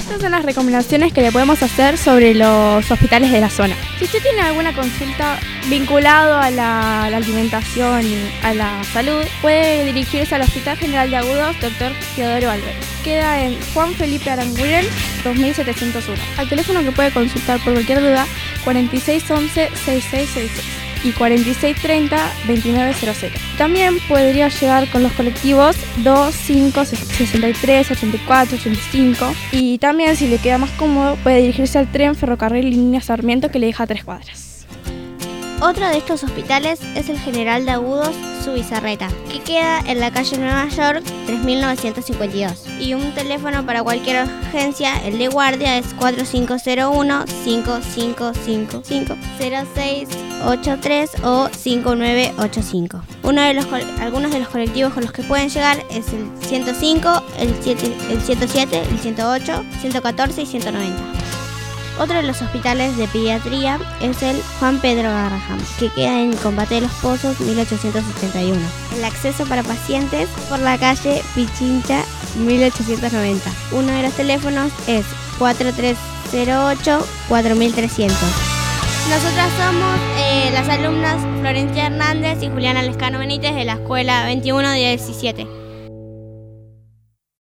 Estas son las recomendaciones que le podemos hacer sobre los hospitales de la zona. Si usted tiene alguna consulta vinculado a la alimentación y a la salud, puede dirigirse al Hospital General de Agudos Dr. Teodoro Álvarez. Queda en Juan Felipe Aranguren, 2701. Al teléfono que puede consultar por cualquier duda, 4611-6666 y 4630-2900. También podría llegar con los colectivos 2, 5, 63, 84, 85. Y también, si le queda más cómodo, puede dirigirse al tren Ferrocarril Línea Sarmiento, que le deja 3 cuadras. Otro de estos hospitales es el General de Agudos Zubizarreta, que queda en la calle Nueva York 3952. Y un teléfono para cualquier urgencia, el de guardia, es 4501-5555-0683 o 5985. Algunos de los colectivos con los que pueden llegar es el 105, el 107, el 108, 114 y 190. Otro de los hospitales de pediatría es el Juan Pedro Garrahan, que queda en Combate de los Pozos 1871. El acceso para pacientes por la calle Pichincha 1890. Uno de los teléfonos es 4308-4300. Nosotras somos las alumnas Florencia Hernández y Juliana Lescano Benítez de la Escuela 2117.